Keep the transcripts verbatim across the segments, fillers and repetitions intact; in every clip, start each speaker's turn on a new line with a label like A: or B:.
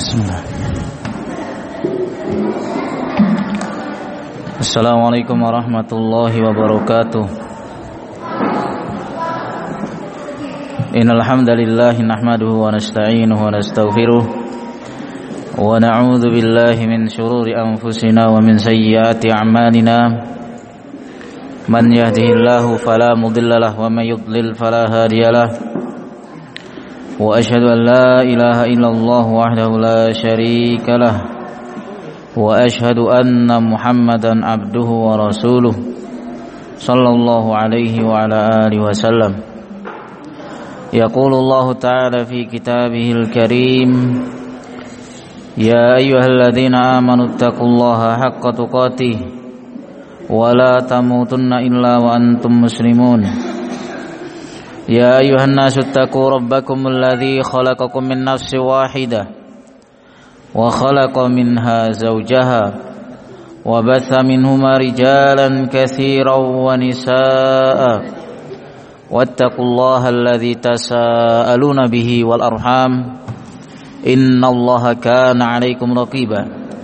A: Bismillah. Assalamualaikum warahmatullahi wabarakatuh. Innal hamdalillah nahmaduhu wa nasta'inuhu wa nastaghfiruh wa na'udzu billahi min shururi anfusina wa min sayyiati a'malina. Man yahdihillahu fala mudilla lahu wa may yudlil fala hadiyalah. Wa asyhadu an la ilaha illallah wahdahu la syarika lah wa asyhadu anna Muhammadan abduhu wa rasuluh sallallahu alaihi wa ala alihi wasallam. Yaqulu Allah ta'ala fi kitabihil karim, ya ayyuhalladzina amanu taqullaha haqqa tuqatih wa la tamutunna illa wa antum muslimun. يا أيها الناس اتقوا ربكم الذي خلقكم من نفس واحدة وخلق منها زوجها وبث منهما رجالا كثيرا ونساء واتقوا الله الذي تساءلون به والأرحام إن الله كان عليكم رقيبا.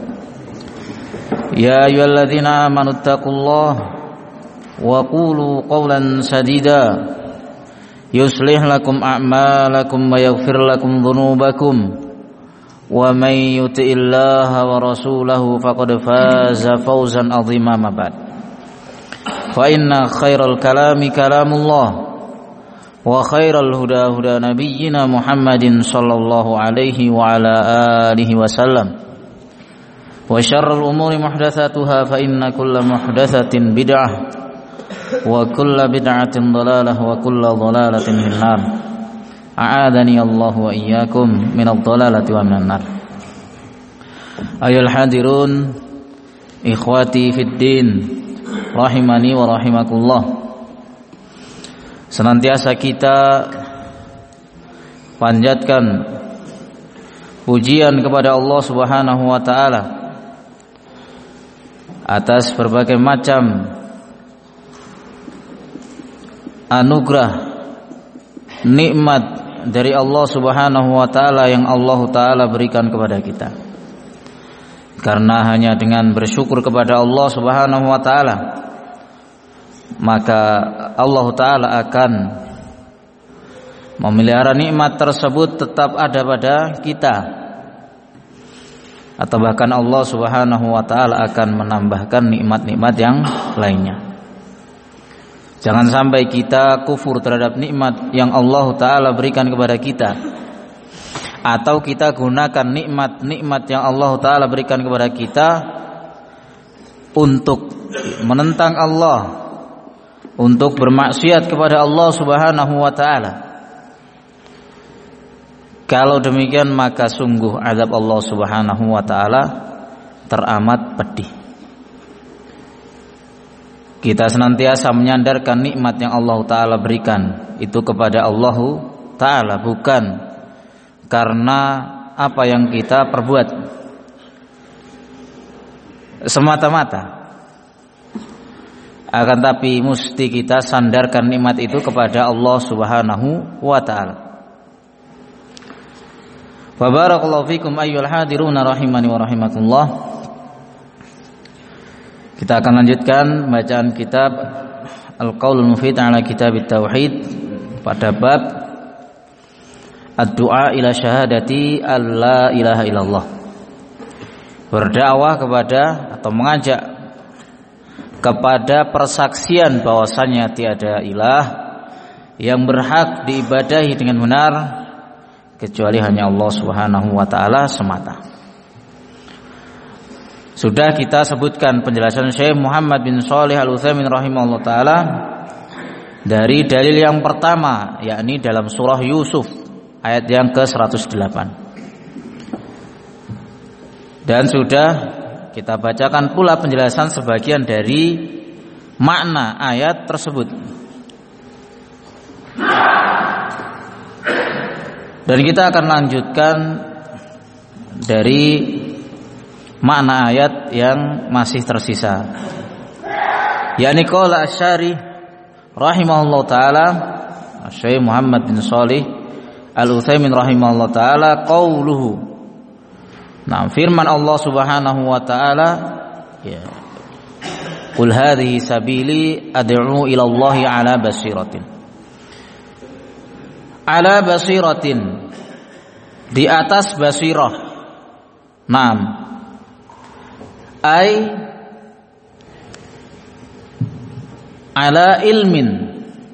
A: يا أيها الذين آمنوا اتقوا الله وقولوا قولا سديدا يصلح لكم أعمالكم ويغفر لكم ذنوبكم ومن يطع الله ورسوله فقد فاز فوزا عظيما. ما بعد، فإن خير الكلام كلام الله وخير الهدى هدى نبينا محمد صلى الله عليه وعلى آله وسلم وشر الأمور محدثاتها فإن كل محدثة بدعة wa kullu bid'atin dhalalah wa kullu dhalalatin finnar. A'adani Allah wa iyyakum minadh dhalalati wa minan nar. Ayol hadirun ikhwati fid din rahimani wa rahimakumullah. Senantiasa kita panjatkan pujian kepada Allah Subhanahu wa taala atas berbagai macam anugerah nikmat dari Allah Subhanahu wa taala yang Allah taala berikan kepada kita. Karena hanya dengan bersyukur kepada Allah Subhanahu wa taala maka Allah taala akan memelihara nikmat tersebut tetap ada pada kita, atau bahkan Allah Subhanahu wa taala akan menambahkan nikmat-nikmat yang lainnya. Jangan sampai kita kufur terhadap nikmat yang Allah Ta'ala berikan kepada kita, atau kita gunakan nikmat-nikmat yang Allah Ta'ala berikan kepada kita untuk menentang Allah, untuk bermaksiat kepada Allah Subhanahu wa Ta'ala. Kalau demikian maka sungguh azab Allah Subhanahu wa Ta'ala teramat pedih. Kita senantiasa menyandarkan nikmat yang Allah Ta'ala berikan itu kepada Allah Ta'ala, bukan karena apa yang kita perbuat semata-mata, akan tapi mesti kita sandarkan nikmat itu kepada Allah Subhanahu wa Ta'ala. Wa barakallahu fikum ayyuhal hadiruna rahimani wa rahimakumullah. Kita akan lanjutkan bacaan kitab Al-Qaulul Mufid ala Kitab Tauhid pada bab Ad-Du'a ila syahadati alla ilaha illallah. Berdakwah kepada atau mengajak kepada persaksian bahwasanya tiada ilah yang berhak diibadahi dengan benar kecuali hanya Allah Subhanahu wa taala semata. Sudah kita sebutkan penjelasan Syekh Muhammad bin Shalih Al-Utsaimin rahimahullah taala dari dalil yang pertama, yakni dalam surah Yusuf ayat yang ke seratus delapan. Dan sudah kita bacakan pula penjelasan sebagian dari makna ayat tersebut. Dan kita akan lanjutkan dari makna ayat yang masih tersisa, yakni qala Asy-Syarih rahimahullah taala, Syekh Muhammad bin Shalih Al-Utsaimin rahimahullah taala, qauluhu Nah, firman Allah Subhanahu wa taala, ya. Qul hadhihi sabili ad'u ila Allah ala basiratin. Ala basiratin, di atas basirah. Naam. Ai ala ilmin.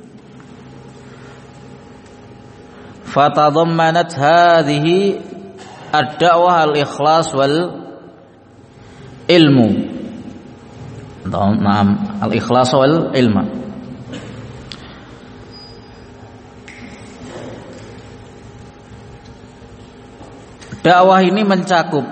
A: Fatadammanat hadhihi ad-da'wah al-ikhlas wal ilmu. Naam, al-ikhlas wal ilma. Dakwah ini mencakup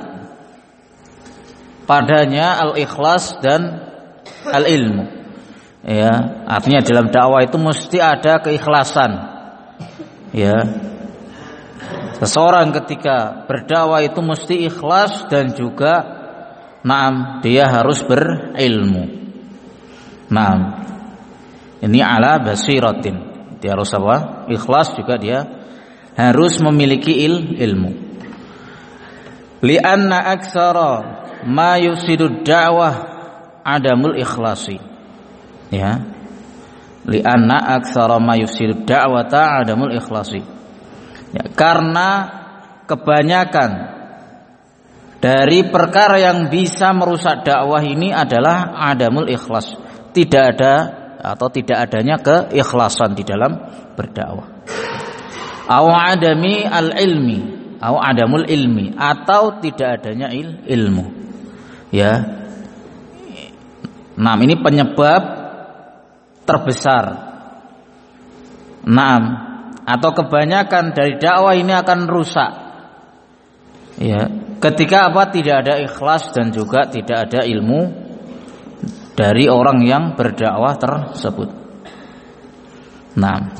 A: padanya al-ikhlas dan al-ilmu. Ya, artinya dalam dakwah itu mesti ada keikhlasan. Ya. Seseorang ketika berdakwah itu mesti ikhlas dan juga naam, dia harus berilmu. Naam. Ini ala basiratin. Dia harus apa? Ikhlas, juga dia harus memiliki il, ilmu. Li'anna aktsara ma yufsidu da'wah adamul ikhlasi. Ya. Li'anna aktsara ma yufsidu da'wata adamul ikhlasi. Ya, karena kebanyakan dari perkara yang bisa merusak dakwah ini adalah adamul ikhlas. Tidak ada atau tidak adanya keikhlasan di dalam berdakwah. Aw adami al-ilmi, aw adamul ilmi, atau tidak adanya il, ilmu. Ya. Nah, ini penyebab terbesar. Naam. Atau kebanyakan dari dakwah ini akan rusak. Ya, ketika apa? Tidak ada ikhlas dan juga tidak ada ilmu dari orang yang berdakwah tersebut. Nah,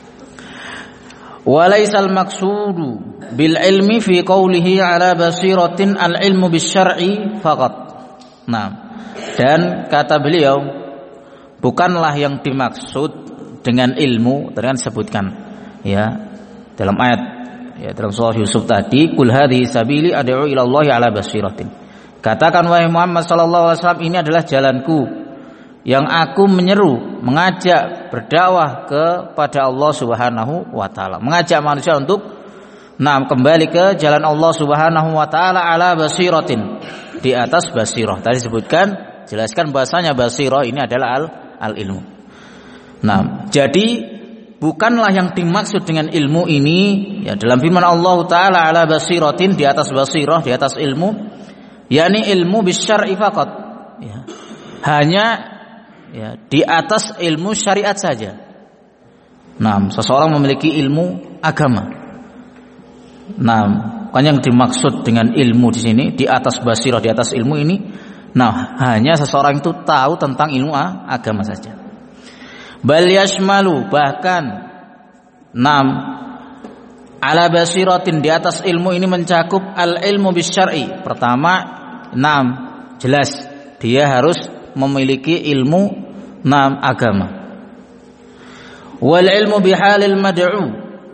A: walaisal maqsudu bil ilmi fi qawlihi ala basiratin al ilmu bis syar'i faqat. Nah, dan kata beliau, bukanlah yang dimaksud dengan ilmu dengan sebutkan, ya, dalam ayat, ya, dalam surah Yusuf tadi, qul hadhihi sabili ad'u ila Allah ala basiratin. Katakan wahai Muhammad sallallahu alaihi wasallam, ini adalah jalanku yang aku menyeru, mengajak berdakwah kepada Allah Subhanahu wa taala, mengajak manusia untuk nah kembali ke jalan Allah Subhanahu wa taala ala basiratin, di atas basirah. Tadi sebutkan, jelaskan bahasanya basirah ini adalah al, al ilmu. Nah, jadi bukanlah yang dimaksud dengan ilmu ini, ya, dalam firman Allah Ta'ala ala basiratin, di atas basirah, di atas ilmu, yakni ilmu bisyar'i faqat, ya, hanya, ya, di atas ilmu syariat saja. Nah, seseorang memiliki ilmu agama. Nah, bukan yang dimaksud dengan ilmu di sini, di atas basirah, di atas ilmu ini. Nah, hanya seseorang itu tahu tentang ilmu agama saja. Bal yashmalu, bahkan nam ala basiratin, di atas ilmu ini mencakup al ilmu bisyar'i. Pertama, nam jelas dia harus memiliki ilmu nam agama. Wal ilmu bihalil mad'u,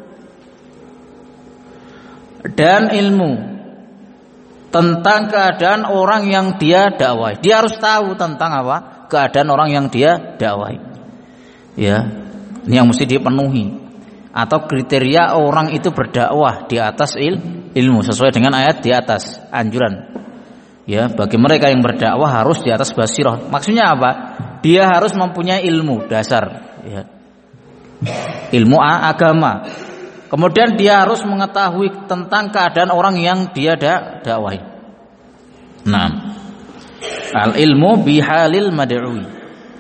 A: dan ilmu tentang keadaan orang yang dia dakwai. Dia harus tahu tentang apa? Keadaan orang yang dia dakwai. Ya, ini yang mesti dipenuhi, atau kriteria orang itu berdakwah di atas il, ilmu sesuai dengan ayat di atas anjuran. Ya, bagi mereka yang berdakwah harus di atas basirah. Maksudnya apa? Dia harus mempunyai ilmu dasar, ya, ilmu agama. Kemudian dia harus mengetahui tentang keadaan orang yang dia da, dakwai. Nah, al ilmu bihalil mad'ui.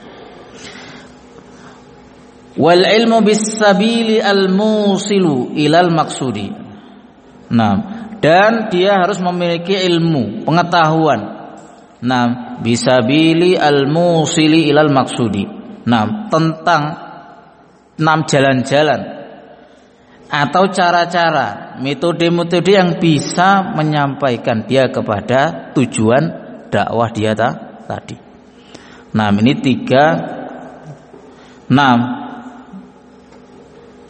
A: Wal ilmu bis sabili al musilu ilal maksudi. Nah, dan dia harus memiliki ilmu, pengetahuan. Nah, bisabili al musili ilal maksudi. Nah, tentang enam jalan-jalan atau cara-cara, metode-metode yang bisa menyampaikan dia kepada tujuan dakwah dia tadi. Nah, ini tiga. Nah,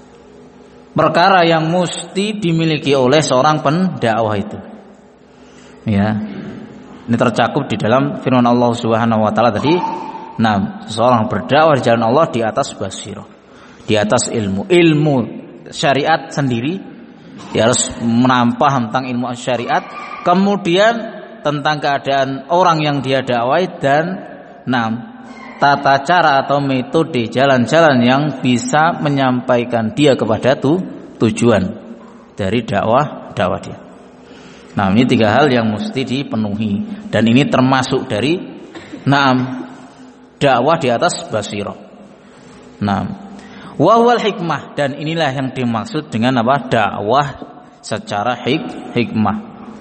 A: perkara yang mesti dimiliki oleh seorang pendakwah itu. Ya. Ini tercakup di dalam firman Allah Subhanahu wa taala tadi. Nah, seseorang berdakwah di jalan Allah di atas basirah, di atas ilmu, ilmu syariat sendiri, dia harus menambah tentang ilmu syariat, kemudian tentang keadaan orang yang dia dakwai dan nah, tata cara atau metode jalan-jalan yang bisa menyampaikan dia kepada tu, tujuan dari dakwah dakwah dia. Nah, ini tiga hal yang mesti dipenuhi dan ini termasuk dari naam dakwah di atas basirah. Naam. Wa huwal hikmah, dan inilah yang dimaksud dengan apa? Dakwah secara hik hikmah.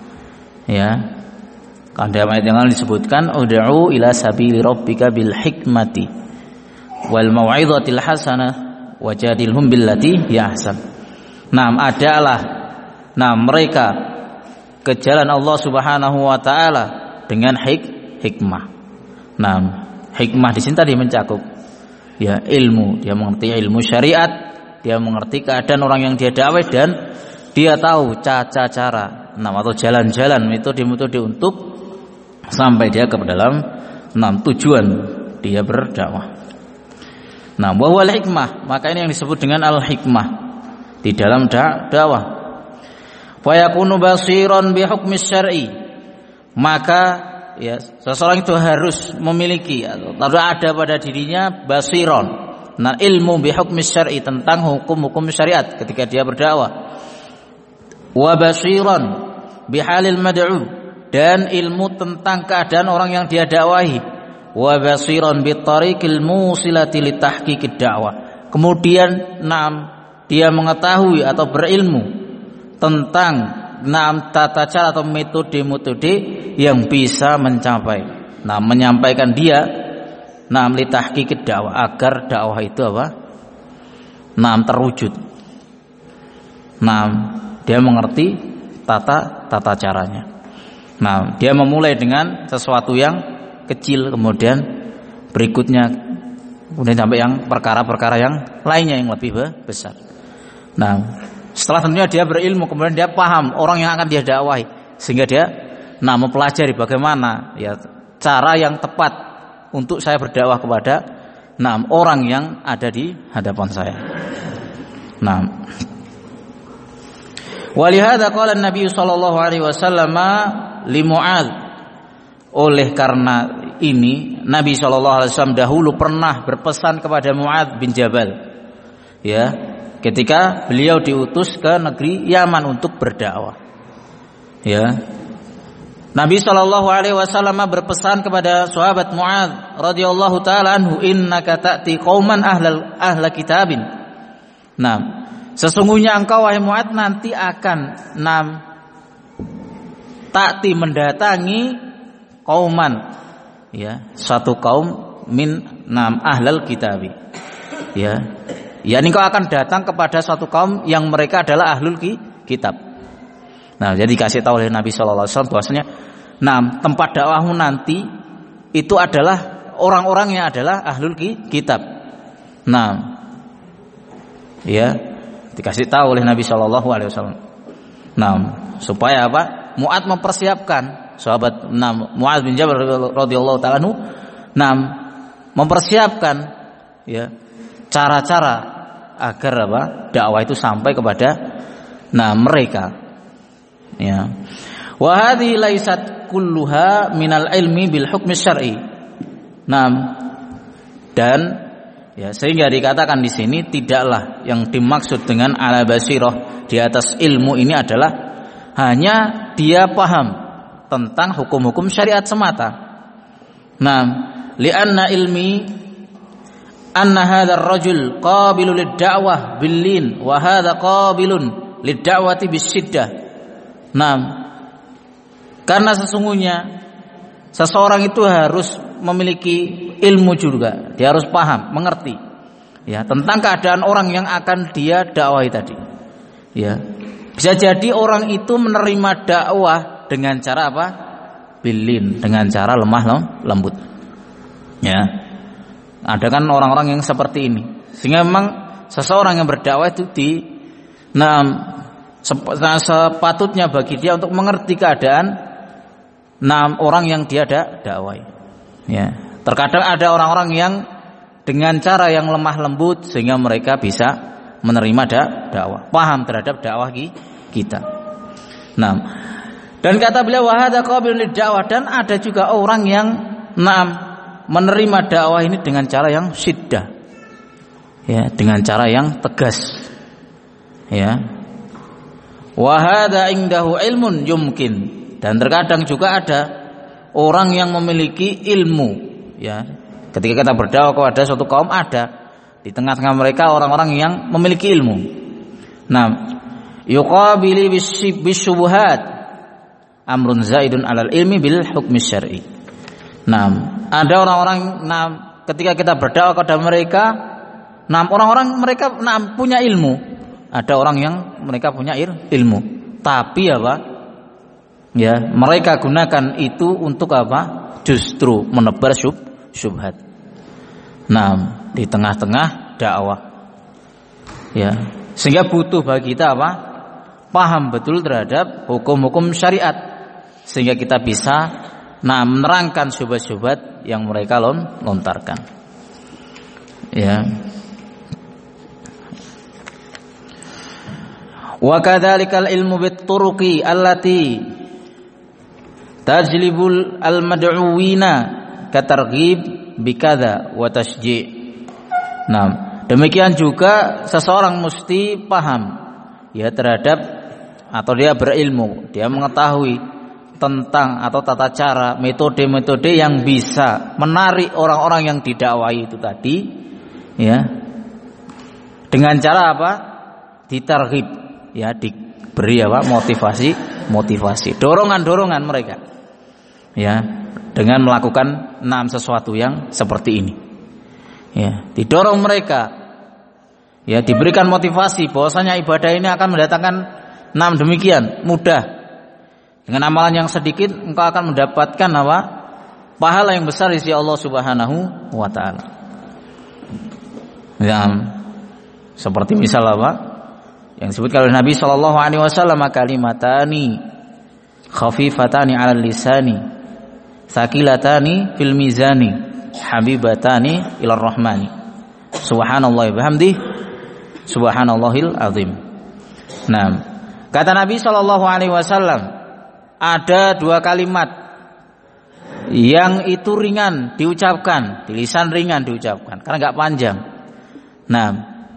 A: Ya. Kan dalam ayat yang lain disebutkan ud'u ila sabili rabbika bil hikmati wal mau'izatil hasanah wajadilhum billati hiya ahsan. Naam, adalah nah mereka ke jalan Allah Subhanahu wa taala dengan hik hikmah. Nah, hikmah di sini tadi mencakup ya ilmu, dia mengerti ilmu syariat, dia mengerti keadaan orang yang dia dakwah dan dia tahu cara cara, nah atau jalan-jalan metode-metode untuk sampai dia ke dalam enam tujuan dia berdakwah. Nah, wa wal hikmah, maka ini yang disebut dengan al hikmah di dalam dakwah. Fa yakunu basiran bi hukmi syar'i, maka ya seseorang itu harus memiliki atau ada pada dirinya basiron, nah ilmu bi hukmi syar'i tentang hukum-hukum syariat ketika dia berdakwah. Wa basiran bi halil mad'u, dan ilmu tentang keadaan orang yang dia dakwahi. Wa basiran bi tariqil musilati li tahqiqid dakwah, kemudian enam dia mengetahui atau berilmu tentang enam tata cara atau metode-metode yang bisa mencapai, nah menyampaikan dia enam li tahqiqid dakwah, agar dakwah itu apa? enam terwujud. Nah, dia mengerti tata tata caranya. Nah, dia memulai dengan sesuatu yang kecil, kemudian berikutnya kemudian sampai yang perkara-perkara yang lainnya yang lebih besar. Nah, setelah tentunya dia berilmu, kemudian dia paham orang yang akan dia dakwahi, sehingga dia nah mempelajari bagaimana ya cara yang tepat untuk saya berdakwah kepada nah orang yang ada di hadapan saya. Nah, walihada qala Nabi sallallahu alaihi wasallam li Mu'adz, oleh karena ini Nabi sallallahu alaihi wasallam dahulu pernah berpesan kepada Mu'adz bin Jabal, ya, ketika beliau diutus ke negeri Yaman untuk berdakwah. Ya. Nabi sallallahu alaihi wasallam berpesan kepada sahabat Mu'adz radhiyallahu taala anhu, innaka ta'ti qauman ahlal ahla kitabin. Nah, sesungguhnya engkau wahai Mu'adz nanti akan nam ta'ti mendatangi qauman, ya, satu kaum min nam ahlal kitabi. Ya. Ya, engkau akan datang kepada suatu kaum yang mereka adalah ahlul kitab. Nah, jadi dikasih tahu oleh Nabi sallallahu alaihi wasallam bahwasanya nah, tempat dakwahmu nanti itu adalah orang-orang yang adalah ahlul kitab. Nah, ya, dikasih tahu oleh Nabi sallallahu alaihi wasallam. Nah, supaya apa? Mu'adz mempersiapkan sahabat nah, Mu'adz bin Jabal radhiyallahu taala anhu, nah, mempersiapkan ya cara-cara agar apa dakwah itu sampai kepada nah mereka, ya. Wa hadhihi laisat kulluha minal ilmi bil hukmi syar'i. Nah, dan ya sehingga dikatakan di sini tidaklah yang dimaksud dengan ala basirah di atas ilmu ini adalah hanya dia paham tentang hukum-hukum syariat semata. Nah, li'anna ilmi anna hadzal rajul qabilun lid-da'wah bil-lin wa hadza qabilun lid-da'wati bis-shiddah. Nah, karena sesungguhnya seseorang itu harus memiliki ilmu juga, dia harus paham, mengerti ya tentang keadaan orang yang akan dia dakwahi tadi. Ya. Bisa jadi orang itu menerima dakwah dengan cara apa? Bil-lin, dengan cara lemah lembut. Ya. Ada kan orang-orang yang seperti ini, sehingga memang seseorang yang berdakwah itu di nah sepatutnya bagi dia untuk mengerti keadaan nah, orang yang dia dak dakwai. Ya, terkadang ada orang-orang yang dengan cara yang lemah lembut sehingga mereka bisa menerima dak dakwah, paham terhadap dakwah kita. Nah, dan kata beliau wahada qabilun lid-dakwah, dan ada juga orang yang nah, menerima dakwah ini dengan cara yang syiddah. Ya, dengan cara yang tegas. Ya. Wahada indahu ilmun yumkin, dan terkadang juga ada orang yang memiliki ilmu, ya. Ketika kita berdakwah kepada suatu kaum, ada di tengah-tengah mereka orang-orang yang memiliki ilmu. Nah, yuqabili bisyubuhat amrun zaidun alal ilmi bil hukmi syar'i. Nah, ada orang-orang, nah, ketika kita berdakwah kepada mereka, nah, orang-orang mereka nah, punya ilmu. Ada orang yang mereka punya ilmu, tapi apa? Ya, mereka gunakan itu untuk apa? Justru menebar syub, syubhat. Nah, di tengah-tengah dakwah, ya, sehingga butuh bagi kita apa? Paham betul terhadap hukum-hukum syariat, sehingga kita bisa nah menerangkan syubhat-syubhat yang mereka lon, lontarkan. Ya. Wa kadzalikal ilmu bit turuqi allati tajlibul al mad'uwina katarghib bikadza wa tasji'. Nah, demikian juga seseorang mesti paham ya terhadap, atau dia berilmu, dia mengetahui tentang atau tata cara, metode-metode yang bisa menarik orang-orang yang didakwai itu tadi, ya, dengan cara apa? Ditarghib, ya, diberi apa? Motivasi, motivasi, dorongan-dorongan mereka, ya, dengan melakukan enam sesuatu yang seperti ini. Ya, didorong mereka, ya, diberikan motivasi bahwasanya ibadah ini akan mendatangkan enam demikian mudah. Dengan amalan yang sedikit engkau akan mendapatkan apa? Pahala yang besar di sisi Allah Subhanahu wa taala. Ya, seperti misal apa? Yang disebutkan oleh Nabi sallallahu alaihi wasallam, kalimatani khafifatani 'alal lisani, tsaqilatani fil mizani, habibatani ilar rahmani, subhanallah bihamdi, subhanallahil azim. Nah, kata Nabi sallallahu alaihi wasallam, ada dua kalimat yang itu ringan diucapkan, di lisan ringan diucapkan karena enggak panjang. Nah,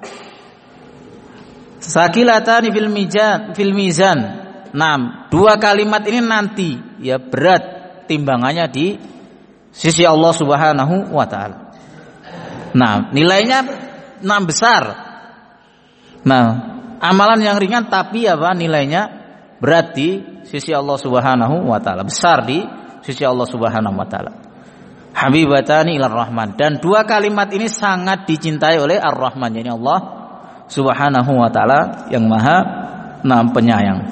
A: saqilatani fil mizan, fil mizan. Nah, dua kalimat ini nanti ya berat timbangannya di sisi Allah Subhanahu wa taala. Nah, nilainya enam besar. Nah, amalan yang ringan tapi apa nilainya berat di sisi Allah Subhanahu wa taala, besar di sisi Allah Subhanahu wa taala. Habibatani ilar rahman, dan dua kalimat ini sangat dicintai oleh Ar-Rahman, yakni Allah Subhanahu wa taala yang Maha nah, penyayang.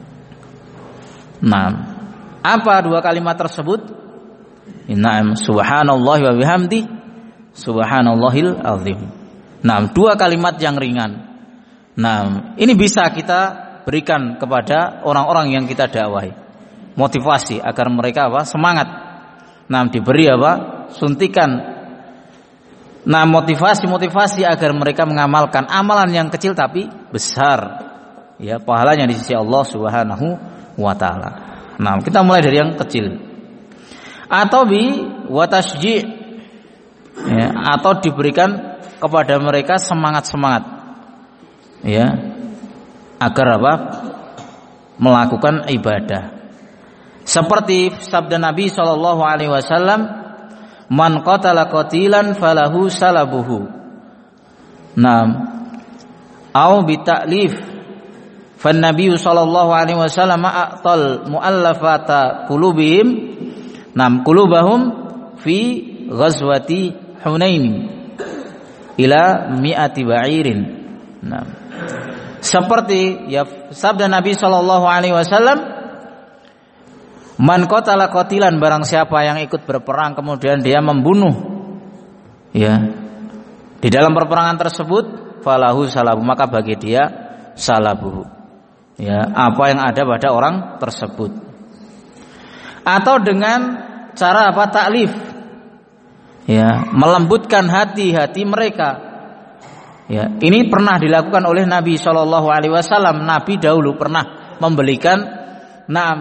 A: Nah, apa dua kalimat tersebut? Inna subhanallahi wa bihamdi, subhanallahil azim. Nah, dua kalimat yang ringan. Nah, ini bisa kita berikan kepada orang-orang yang kita dakwahi, motivasi agar mereka apa? Semangat. Nah, diberi apa? Suntikan. Nah, motivasi-motivasi agar mereka mengamalkan amalan yang kecil tapi besar, ya, pahalanya di sisi Allah Subhanahu wa taala. Nah, kita mulai dari yang kecil. Atau bi watasji, ya, atau diberikan kepada mereka semangat-semangat, ya, agar apa? Melakukan ibadah. Seperti sabda Nabi sallallahu alaihi wasallam, man qatala qatilan falahu salabuhu. Naam. Au bi ta'lif. Fan Nabi sallallahu alaihi wasallam a'tal muallafata qulubihim, nam qulubahum fi ghazwati Hunain ila mi'ati ba'irin. Nah, seperti ya sabda Nabi sallallahu alaihi wasallam, man qatala qatilan, barang siapa yang ikut berperang kemudian dia membunuh, ya, di dalam perperangan tersebut, falahu salabu, maka bagi dia salabuhu, ya, apa yang ada pada orang tersebut. atau dengan cara apa? Taklif. Ya, melembutkan hati-hati mereka. Ya, ini pernah dilakukan oleh Nabi shallallahu alaihi wasallam. Nabi dahulu pernah membelikan enam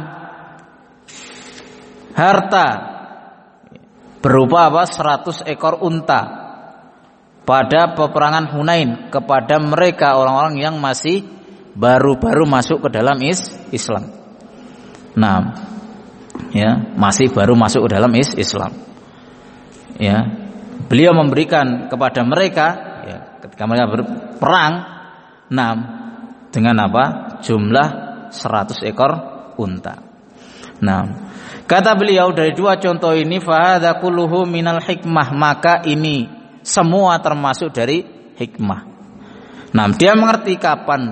A: harta berupa apa? seratus ekor unta pada peperangan Hunain kepada mereka orang-orang yang masih baru-baru masuk ke dalam is Islam. Nah, ya, masih baru masuk ke dalam is Islam. Ya, beliau memberikan kepada mereka, ya, ketika mereka berperang, nah, dengan apa? Jumlah seratus ekor unta. Nah, kata beliau dari dua contoh ini, fahadza kulluhu minal hikmah, maka ini semua termasuk dari hikmah. Nah, dia mengerti kapan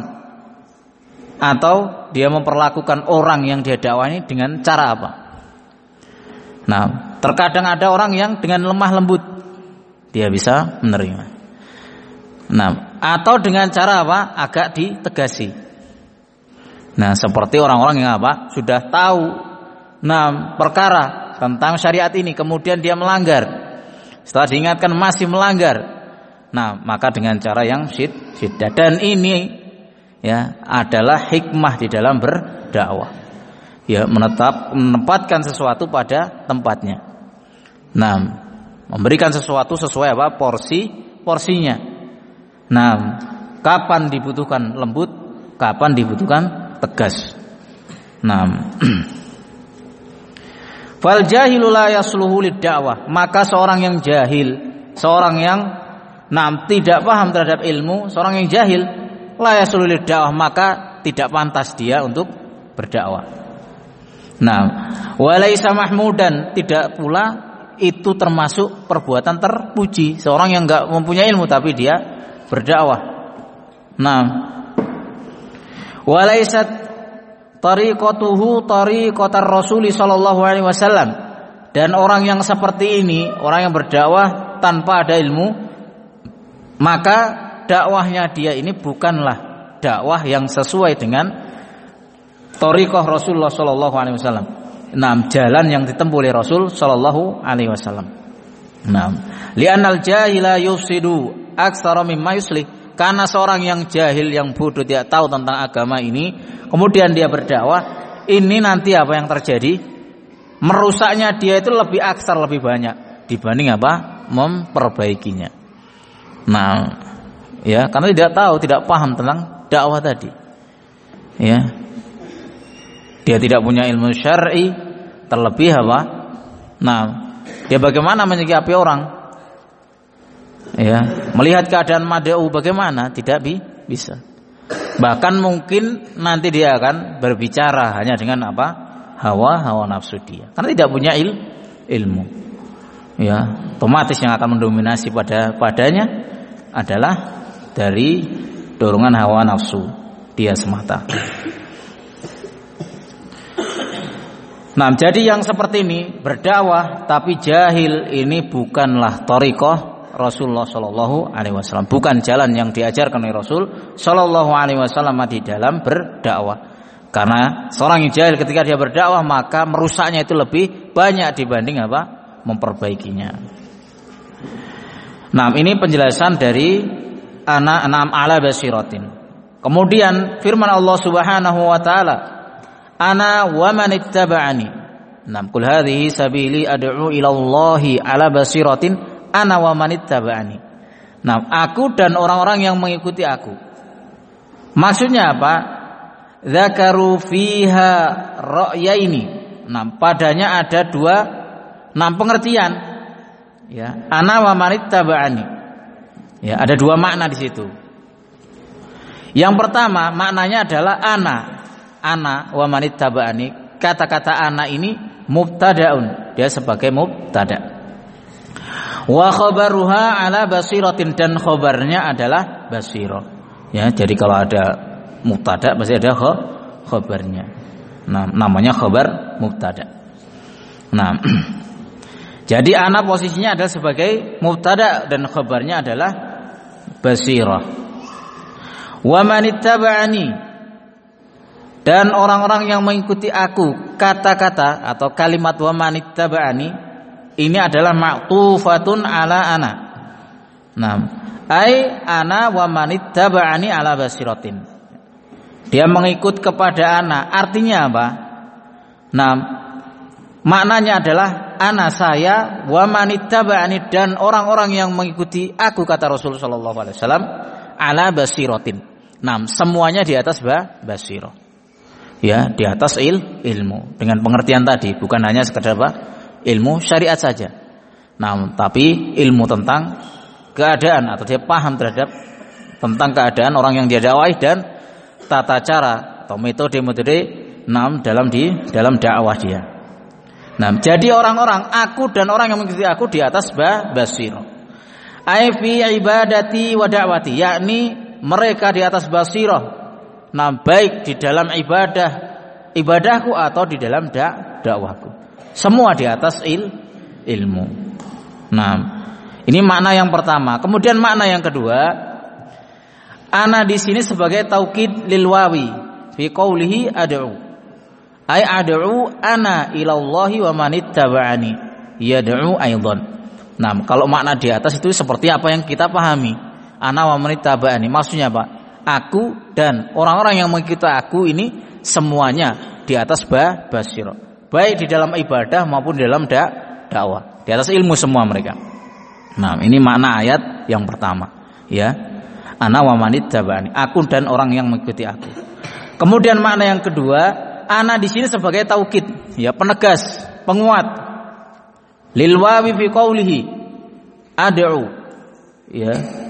A: atau dia memperlakukan orang yang dia dakwani dengan cara apa. Nah, terkadang ada orang yang dengan lemah lembut dia bisa menerima. Nah, atau dengan cara apa? Agak ditegasi. Nah, seperti orang-orang yang apa? Sudah tahu nah perkara tentang syariat ini, kemudian dia melanggar. Setelah diingatkan masih melanggar. Nah, maka dengan cara yang syiddah. Dan ini ya adalah hikmah di dalam berdakwah. Ya, menetap menempatkan sesuatu pada tempatnya. Nah, memberikan sesuatu sesuai apa? Porsi porsinya. Nah, kapan dibutuhkan lembut, kapan dibutuhkan tegas. Nah, fal jahilu la yasluhu lid-da'wah, maka seorang yang jahil, seorang yang nah, tidak paham terhadap ilmu, seorang yang jahil la yasluhu lid-da'wah, maka tidak pantas dia untuk berdakwah. Nah, walaisa mahmudan, tidak pula itu termasuk perbuatan terpuji, seorang yang enggak mempunyai ilmu tapi dia berdakwah. Nah, walaisat tariqatuhu tariqatar Rasul sallallahu alaihi wasallam, dan orang yang seperti ini, orang yang berdakwah tanpa ada ilmu, maka dakwahnya dia ini bukanlah dakwah yang sesuai dengan tariqah Rasulullah sallallahu alaihi wasallam. Nah, jalan yang ditempuh oleh Rasul sallallahu alaihi wasallam. Nah, li'annal jahila yufsidu aktsara mimma yuslih, karena seorang yang jahil, yang bodoh, tidak tahu tentang agama ini, kemudian dia berdakwah, ini nanti apa yang terjadi? Merusaknya dia itu lebih aksar, lebih banyak dibanding apa? Memperbaikinya. Nah, ya, karena tidak tahu, tidak paham tentang dakwah tadi. Ya. Dia tidak punya ilmu syar'i, terlebih apa? Nah, dia bagaimana menyikapi orang? Ya, melihat keadaan mad'u bagaimana? Tidak bi bisa. Bahkan mungkin nanti dia akan berbicara hanya dengan apa? Hawa hawa nafsu dia. Karena tidak punya il, ilmu. Ya, otomatis yang akan mendominasi pada padanya adalah dari dorongan hawa nafsu dia semata. Nah, jadi yang seperti ini berdakwah tapi jahil, ini bukanlah thariqah Rasulullah Shallallahu Alaihi Wasallam, bukan jalan yang diajarkan oleh Rasul Shallallahu Alaihi Wasallam di dalam berdakwah. Karena seorang yang jahil ketika dia berdakwah, maka merusaknya itu lebih banyak dibanding apa? Memperbaikinya. Nah, ini penjelasan dari anak enam ala basiratin. Kemudian firman Allah Subhanahu Wa Taala, ana wa man ittaba'ani. Nam kul hadhihi sabili ad'u ila Allahi ala basiratin ana wa man ittaba'ani. Nah, aku dan orang-orang yang mengikuti aku. Maksudnya apa? Dzakaru fiha ra'yaini. Nah, padanya ada dua enam pengertian. Ya, ana wa man ittaba'ani. Ya, ada dua makna di situ. Yang pertama, maknanya adalah ana ana wa man ittaba'ani. Kata-kata ana ini mubtada'un, dia sebagai mubtada'. Wa khabaruha ala basiratin, dan khabarnya adalah basirah. Ya, jadi kalau ada mubtada' pasti ada khabarnya. Nah, namanya khabar mubtada'. Nah, jadi ana posisinya adalah sebagai mubtada' dan khabarnya adalah basirah. Wa man ittaba'ani, dan orang-orang yang mengikuti aku. Kata-kata atau kalimat wa manittaba'ani ini adalah ma'tufatun ala ana. Nah, ai ana wa manittaba'ani ala basiratin. Dia mengikut kepada ana. Artinya apa? Nah, maknanya adalah ana saya wa manittaba'ani dan orang-orang yang mengikuti aku, kata Rasulullah sallallahu alaihi wasallam, ala basiratin. Nah, semuanya di atas ba, basirah. Ya, di atas il, ilmu. Dengan pengertian tadi, bukan hanya sekedar apa? Ilmu syariat saja. Nah, tapi ilmu tentang keadaan, atau dia paham terhadap tentang keadaan orang yang dia dakwah dan tata cara atau metode-metode nam dalam di dalam dakwah dia. Nah, jadi orang-orang aku dan orang yang mengikuti aku di atas ba, basirah. Ai fi ibadati wa da'wati, yakni mereka di atas basirah. Nah, baik di dalam ibadah ibadahku atau di dalam da, dakwahku. Semua di atas il, ilmu. Nah, ini makna yang pertama. Kemudian makna yang kedua, ana di sini sebagai taukid lil wawi fi qaulihi ad'u. Ai ad'u ana ilallahi wa manittaba'ani yad'u aidan. Nah, kalau makna di atas itu seperti apa yang kita pahami. Ana wa manittaba'ani, maksudnya apa? Aku dan orang-orang yang mengikuti aku ini semuanya di atas ba, basirah. Baik di dalam ibadah maupun di dalam da, dakwah. Di atas ilmu semua mereka. Nah, ini makna ayat yang pertama, ya. Ana wa manittaba'ani, aku dan orang yang mengikuti aku. Kemudian makna yang kedua, ana di sini sebagai taukid, ya, penegas, penguat. Lil wawi fi qaulihi ad'u, ya.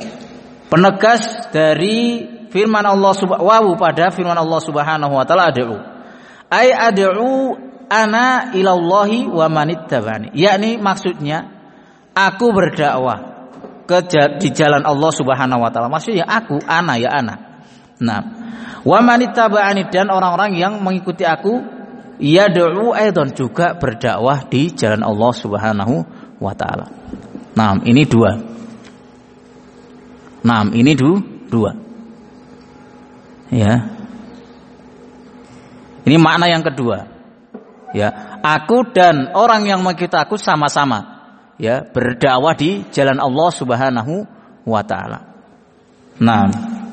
A: Penegas dari firman Allah subhanahu pada firman Allah Subhanahu wa taala ad'u. Ai ad'u ana ilallahi wa manittaba'ani. Yakni maksudnya aku berdakwah ke di jalan Allah Subhanahu wa taala. Maksudnya aku, ana ya ana. Nah, wa manittaba'ani dan orang-orang yang mengikuti aku yad'u aidan juga berdakwah di jalan Allah Subhanahu wa taala. Nah, ini dua. Nah, ini du, dua. Ya. Ini makna yang kedua. Ya, aku dan orang yang mengikuti aku sama-sama, ya, berdakwah di jalan Allah Subhanahu wa taala. Nah,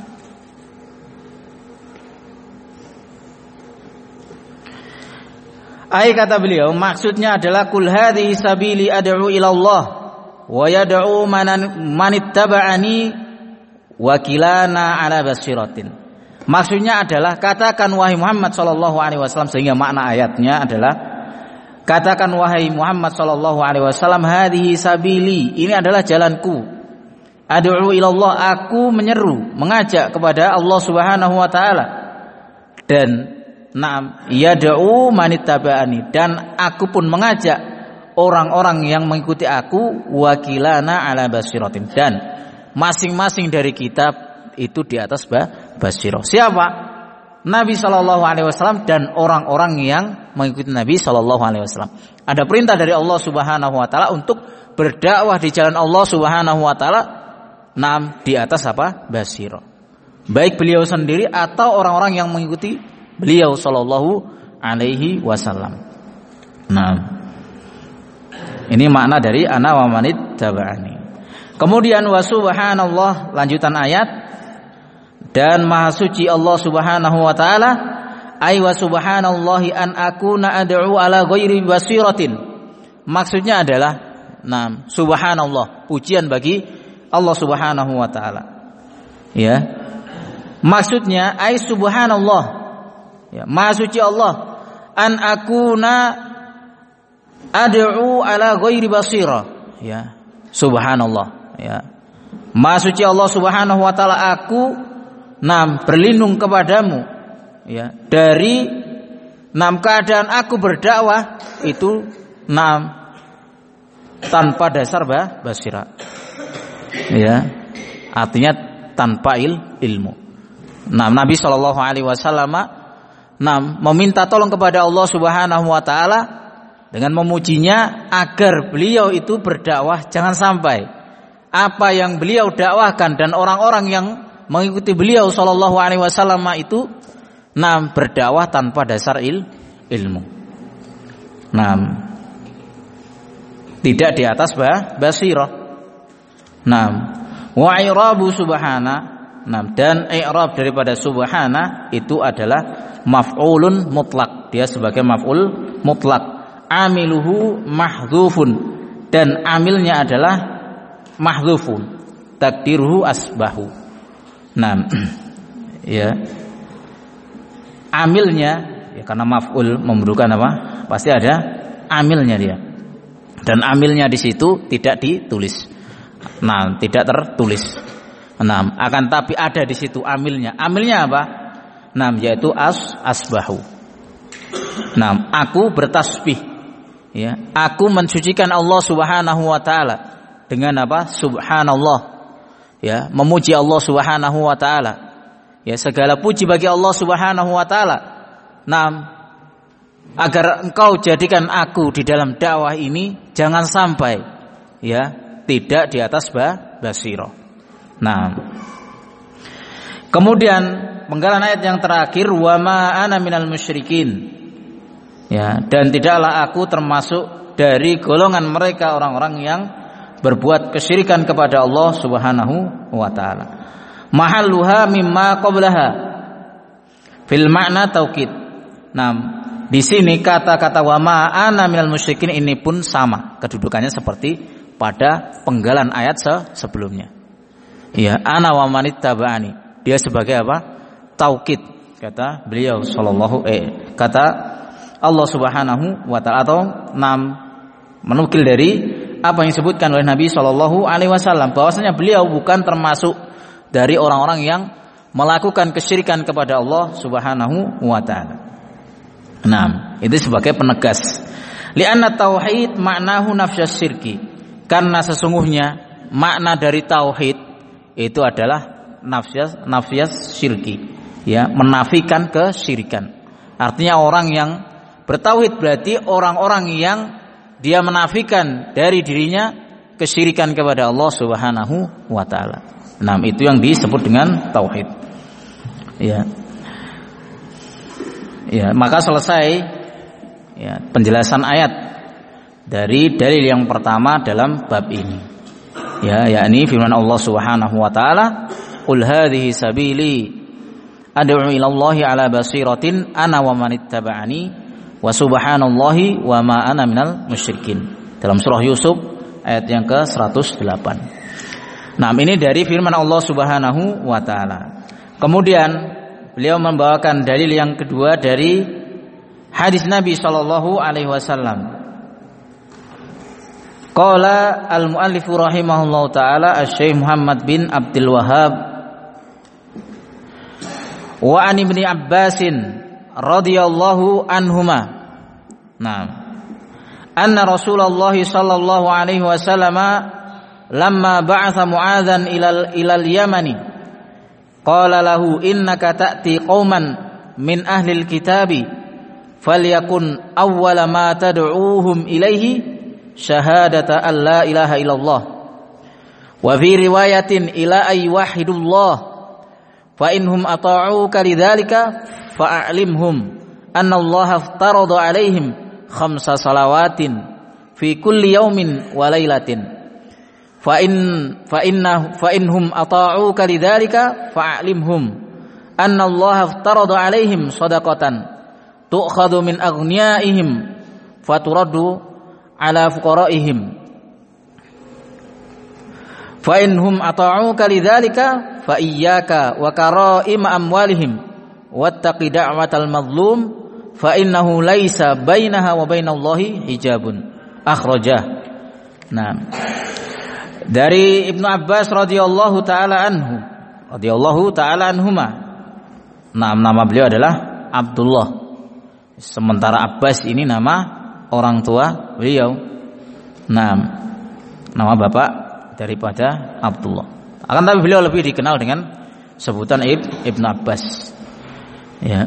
A: ai kata beliau, maksudnya adalah kul hadhihi sabili ad'u ila Allah wa yad'u man ittaba'ani wa kilana ala basiratin. Maksudnya adalah katakan wahai Muhammad sallallahu alaihi wasallam, sehingga makna ayatnya adalah katakan wahai Muhammad sallallahu alaihi wasallam, hadhihi sabili, ini adalah jalanku. Ad'u ila Allah, aku menyeru, mengajak kepada Allah Subhanahu wa taala. Dan na'am yad'u manittaba'ani, dan aku pun mengajak orang-orang yang mengikuti aku, wakilana ala basiratin, dan masing-masing dari kita itu di atas basirah. Siapa? Nabi sallallahu alaihi wasallam dan orang-orang yang mengikuti Nabi sallallahu alaihi wasallam. Ada perintah dari Allah Subhanahu wa taala untuk berdakwah di jalan Allah Subhanahu wa taala, nam di atas apa? Basirah. Baik beliau sendiri atau orang-orang yang mengikuti beliau sallallahu alaihi wasallam. Nah, ini makna dari ana wa manittaba'ani. Kemudian wa subhanallah, lanjutan ayat, dan maha suci Allah Subhanahu wa taala, ay wa subhanallahi an akuna ad'u ala ghairi basiratin. Maksudnya adalah, nah, subhanallah, pujian bagi Allah Subhanahu wa taala. Ya. Maksudnya ay subhanallah, ya, maha suci Allah, an akuna ad'u ala ghairi basira, ya. Subhanallah, ya. Maha suci Allah Subhanahu wa taala, aku nam berlindung kepadamu, ya, dari nam keadaan aku berdakwah itu nam tanpa dasar bah, basira, ya, artinya tanpa il, ilmu. Nah, Nabi Shallallahu Alaihi Wasallam nam meminta tolong kepada Allah Subhanahu Wa Taala dengan memujinya agar beliau itu berdakwah, jangan sampai apa yang beliau dakwahkan dan orang-orang yang mengikuti beliau sallallahu alaihi wasallam itu Nah, berdakwah tanpa dasar il, ilmu. Nah, tidak di atas bah, basirah. Nah, wa i'rabu subhana. Nah, dan i'rab daripada subhana itu adalah maf'ulun mutlak. Dia sebagai maf'ul mutlak. Amiluhu mahdzufun, dan amilnya adalah mahdzufun. Takdiruhu asbahu. Nah, ya. Amilnya ya, karena maf'ul memerlukan apa? Pasti ada amilnya dia. Dan amilnya di situ tidak ditulis. Nah, tidak tertulis. Nah, akan tapi ada di situ amilnya. Amilnya apa? Nah, yaitu as asbahu. Nah, aku bertasbih. Ya, aku mensucikan Allah Subhanahu wa taala dengan apa? Subhanallah. Ya, memuji Allah Subhanahu wa taala. Ya, segala puji bagi Allah Subhanahu wa taala. Nah, agar engkau jadikan aku di dalam dakwah ini jangan sampai ya tidak di atas basirah. Nah, kemudian penggalan ayat yang terakhir, wa ma ana minal musyrikin. Ya, dan tidaklah aku termasuk dari golongan mereka orang-orang yang berbuat kesyirikan kepada Allah Subhanahu wa taala. Mahalluha mimma qablaha fil makna taukid. Nah, di sini kata-kata wa ma ana minal musyrikin ini pun sama kedudukannya seperti pada penggalan ayat sebelumnya. Ya, ana wa manittaba'ani. Dia sebagai apa? Taukid, kata beliau sallallahu eh kata Allah Subhanahu wa taala, atau nam menukil dari apa yang disebutkan oleh Nabi sallallahu alaihi wasallam bahwasanya beliau bukan termasuk dari orang-orang yang melakukan kesyirikan kepada Allah Subhanahu wa taala. Nah, itu sebagai penegas. Li'anna tauhid maknahu nafsyas syirki. Karena sesungguhnya makna dari tauhid itu adalah nafsyas nafsyas syirki, ya, menafikan kesyirikan. Artinya orang yang bertauhid berarti orang-orang yang dia menafikan dari dirinya kesyirikan kepada Allah Subhanahu wa taala. Nah, itu yang disebut dengan tauhid. Ya. Ya, maka selesai ya penjelasan ayat dari dalil yang pertama dalam bab ini. Ya, yakni firman Allah Subhanahu wa taala, "Qul hadhihi sabili ad'u ila Allah ala basiratin ana wa man ittaba'ani wa subhanallahi wa ma ana minal musyrikin." Dalam surah Yusuf ayat yang ke seratus delapan. Nah, ini dari firman Allah Subhanahu wa taala. Kemudian beliau membawakan dalil yang kedua dari hadis Nabi sallallahu alaihi wasallam. Qala al-muallifu rahimahullahu taala Asy-Syaikh Muhammad bin Abdul Wahhab wa an Ibnu Abbasin radhiyallahu anhuma. Nah, anna Rasulullah sallallahu alaihi wasallam lamma ba'atha Mu'adzan ilal ilal Yamani qala lahu innaka ta'ti qauman min ahli al-kitabi falyakun awwala ma tad'uuhum ilaihi syahadata an la ilaha illallah wa fi riwayatin ila ay wahidullah fa inhum ata'uka lidzalika fa'alimhum anna Allah aftarada alaihim khamsa salawatin fi kulli yaumin wa lailatin fa in fa inna fa inhum ata'uka lidzalika fa'alimhum anna Allah aftarada alaihim shadaqatan tu'khadhu min aghniyaihim faturaddu ala fuqaraihim fa inhum ata'uka lidzalika fa iyyaka wa karaim amwalihim wattaqi da'watal mazlum fa innahu laisa bainaha wa bainallahi hijabun. Akhrajah. Nah, dari Ibnu Abbas radhiyallahu taala anhu radhiyallahu taala anhuma. Nah, nama beliau adalah Abdullah. Sementara Abbas ini nama orang tua beliau. Nah, nama bapak daripada Abdullah. Akan tapi beliau lebih dikenal dengan sebutan Ibnu Abbas. Ya.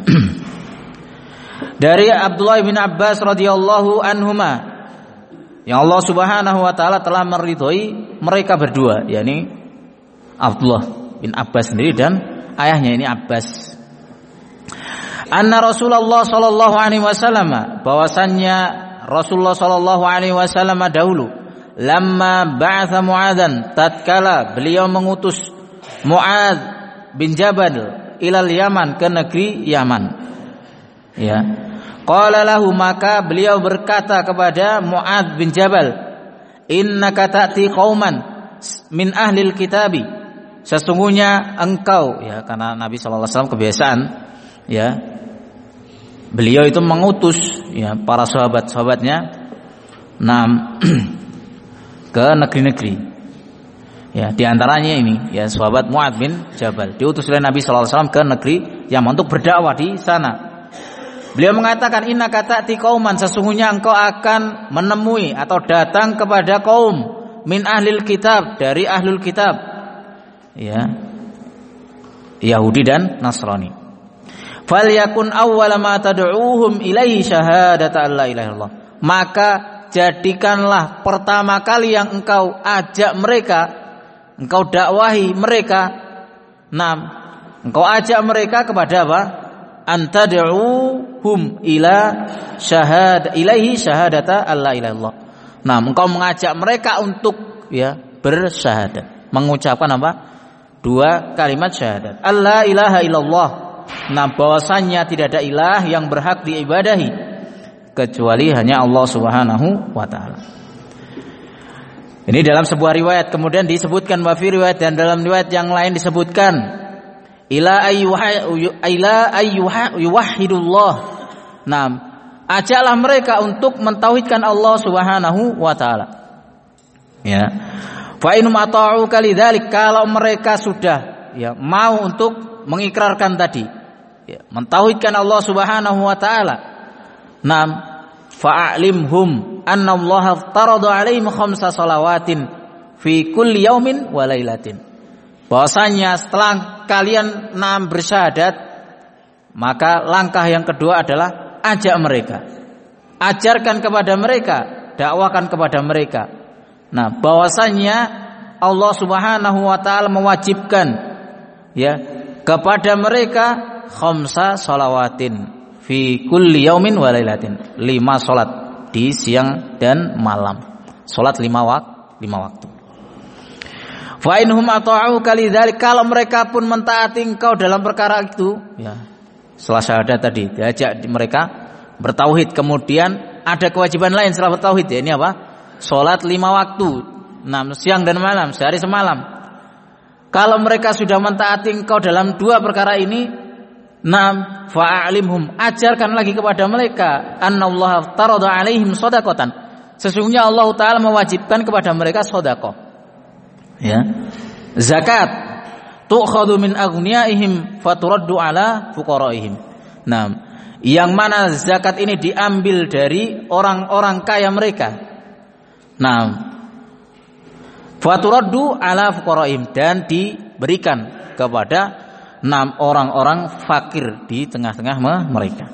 A: Dari Abdullah bin Abbas radhiyallahu anhuma, yang Allah Subhanahu wa taala telah meridhoi mereka berdua, yakni Abdullah bin Abbas sendiri dan ayahnya ini Abbas. Anna Rasulullah sallallahu alaihi wasallam, bahwasannya Rasulullah sallallahu alaihi wasallam dahulu, lamma ba'atha Mu'adzan, tatkala beliau mengutus Mu'adz bin Jabal ilal Yaman, ke negeri Yaman. Ya. Qala lahu, maka beliau berkata kepada Mu'adz bin Jabal, innaka ta'ti qauman min ahlil kitabi, sesungguhnya engkau, ya, karena Nabi sallallahu alaihi wasallam kebiasaan, ya, beliau itu mengutus, ya, para sahabat-sahabatnya nam ke negeri-negeri. Ya, di antaranya ini, ya, sahabat Mu'adz bin Jabal diutus oleh Nabi sallallahu alaihi wasallam ke negeri Yaman untuk berdakwah di sana. Beliau mengatakan, innaka ta'ti qauman, sesungguhnya engkau akan menemui atau datang kepada kaum min ahlil kitab, dari ahlul kitab, ya, Yahudi dan Nasrani. Falyakun awwala ma tad'uuhum ilaihi syahadata alla ilaha illallah, maka jadikanlah pertama kali yang engkau ajak mereka, engkau dakwahi mereka, nah, engkau ajak mereka kepada apa? Antad'uhum ila syahad ilaihi syahadata alla ilaha illallah. Nah, engkau mengajak mereka untuk, ya, bersyahadat, mengucapkan apa? Dua kalimat syahadat, alla ilaha illallah. Nah, bahwasannya tidak ada ilah yang berhak diibadahi kecuali hanya Allah Subhanahu wa taala. Ini dalam sebuah riwayat, kemudian disebutkan wa fi riwayat, dan dalam riwayat yang lain disebutkan ila ayyuhidullah. Nah, ajaklah mereka untuk mentauhidkan Allah Subhanahu wa taala. Ya. Fa in mata'uka lidzalik, kalau mereka sudah, ya, mau untuk mengikrarkan tadi, ya, mentauhidkan Allah Subhanahu wa taala. Naam, fa'alimhum anna Allah aftarada 'alaihim khamsa shalawatin fi kulli yaumin wa lailatin. Bahwasanya setelah kalian naam bersyahadat, maka langkah yang kedua adalah ajak mereka, ajarkan kepada mereka, dakwakan kepada mereka. Nah, bahwasanya Allah Subhanahu wa taala mewajibkan, ya, kepada mereka khamsa shalawatin fi kulli yaumin wa lailatin, lima salat di siang dan malam, salat lima waktu, lima waktu. Fa inhum ata'uka lidzalik, kalau mereka pun mentaati engkau dalam perkara itu, ya, setelah syahadat tadi diajak mereka bertauhid, kemudian ada kewajiban lain setelah bertauhid, ya, ini apa? Salat lima waktu, enam siang dan malam, sehari semalam. Kalau mereka sudah mentaati engkau dalam dua perkara ini, nam fa'alimhum, ajarkan lagi kepada mereka, annallaha tarada 'alaihim shadaqatan, sesungguhnya Allah taala mewajibkan kepada mereka sedekah, ya, zakat, tu'khadhu min aghniyaihim faturaddu 'ala fuqaraihim. Nah, yang mana zakat ini diambil dari orang-orang kaya mereka. Nah, faturaddu 'ala fuqaraihim, dan diberikan kepada enam orang-orang fakir di tengah-tengah mereka.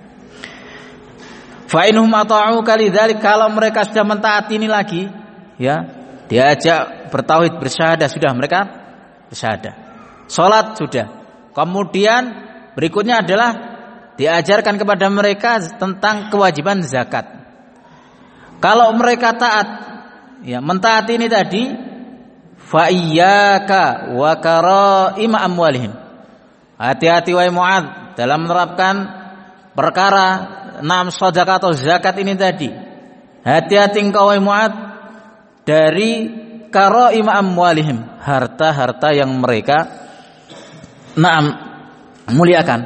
A: Fa inhum ata'uka lidzalik, kalau mereka sudah mentaati ini lagi, ya, diajak bertauhid, bersyahadah, sudah mereka bersyahadah, salat sudah, kemudian berikutnya adalah diajarkan kepada mereka tentang kewajiban zakat. Kalau mereka taat, ya, mentaati ini tadi, fa iyyaka wa karaima amwalihim, hati-hati wahai Mu'adz dalam menerapkan perkara enam sedekah atau zakat ini tadi. Hati-hati engkau wahai Mu'adz dari karaim amwalihim, harta-harta yang mereka naam muliakan,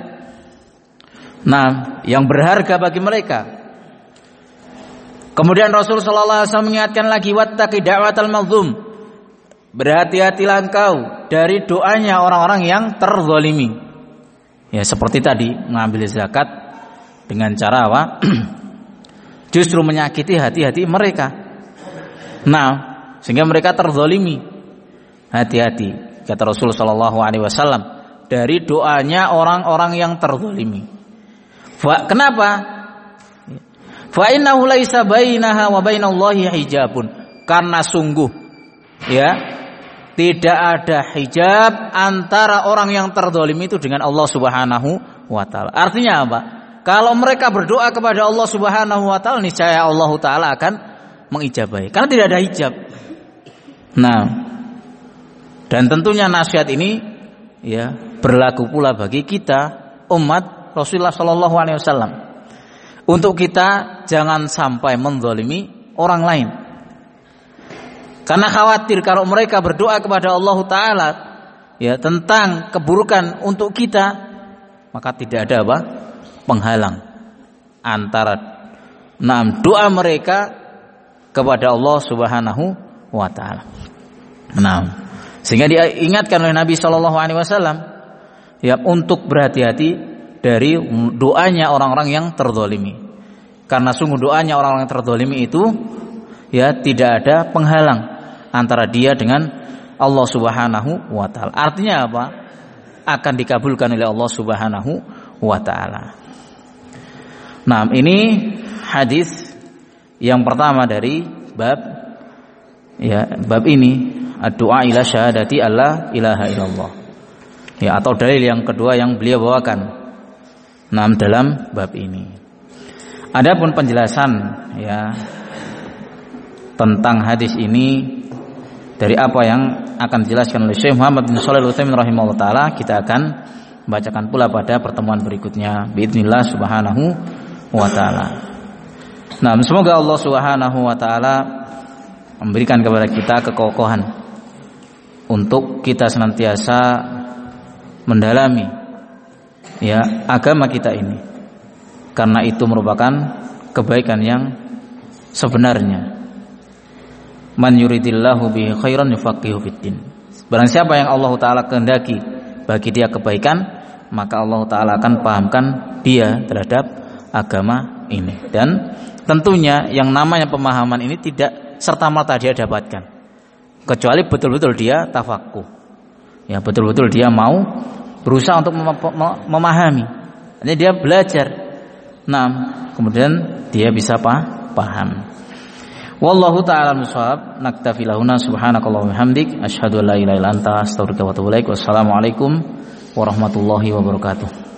A: naam yang berharga bagi mereka. Kemudian Rasul sallallahu alaihi wasallam mengingatkan lagi, wattaqi da'watal mazlum, berhati-hatilah engkau dari doanya orang-orang yang terzalimi. Ya, seperti tadi mengambil zakat dengan cara apa? Justru menyakiti hati-hati mereka. Nah, sehingga mereka terzalimi. Hati-hati, kata Rasul sallallahu alaihi wasallam, dari doanya orang-orang yang terzalimi. Fa, kenapa? Fa innahu laisa bainaha wa bainallahi hijabun, karena sungguh, ya, tidak ada hijab antara orang yang terzalimi itu dengan Allah Subhanahu wa taala. Artinya apa? Kalau mereka berdoa kepada Allah Subhanahu wa taala, niscaya Allah taala akan mengijabahi. Karena tidak ada hijab. Nah, dan tentunya nasihat ini ya berlaku pula bagi kita umat Rasulullah sallallahu alaihi wasallam. Untuk kita jangan sampai menzalimi orang lain. Karena khawatir kalau mereka berdoa kepada Allah taala ya tentang keburukan untuk kita, maka tidak ada apa? Penghalang antara enam doa mereka kepada Allah Subhanahu wa taala. Nah, sehingga diingatkan oleh Nabi sallallahu alaihi wasallam ya untuk berhati-hati dari doanya orang-orang yang terzalimi. Karena sungguh doanya orang-orang yang terzalimi itu ya tidak ada penghalang antara dia dengan Allah Subhanahu wa taala. Artinya apa? Akan dikabulkan oleh Allah Subhanahu wa taala. Nah, ini hadis yang pertama dari bab ya bab ini, ad-du'a ila syahadati alla ilaha illallah. Ya, atau dalil yang kedua yang beliau bawakan nah dalam bab ini. Adapun penjelasan ya tentang hadis ini dari apa yang akan dijelaskan oleh Syekh Muhammad bin Shalih Al-Utsaimin rahimahullah taala, kita akan membacakan pula pada pertemuan berikutnya biidznillah subhanahu wa taala. Nah, semoga Allah Subhanahu wa taala memberikan kepada kita kekokohan untuk kita senantiasa mendalami ya agama kita ini, karena itu merupakan kebaikan yang sebenarnya. Man yuridillahu bihi khairan yufaqihu fiddin. Barang siapa yang Allah taala kehendaki bagi dia kebaikan, maka Allah taala akan pahamkan dia terhadap agama ini. Dan tentunya yang namanya pemahaman ini tidak serta-merta dia dapatkan, kecuali betul-betul dia tafaqquh. Ya, betul-betul dia mau berusaha untuk memahami. Artinya dia belajar. Nah, kemudian dia bisa paham. Wallahu ta'ala al-shawab. Naktafi lahuna subhanakallahumma hamdik asyhadu an la ilaha illa anta astaghfiruka wa atubu ilaik. Wassalamualaikum warahmatullahi wabarakatuh.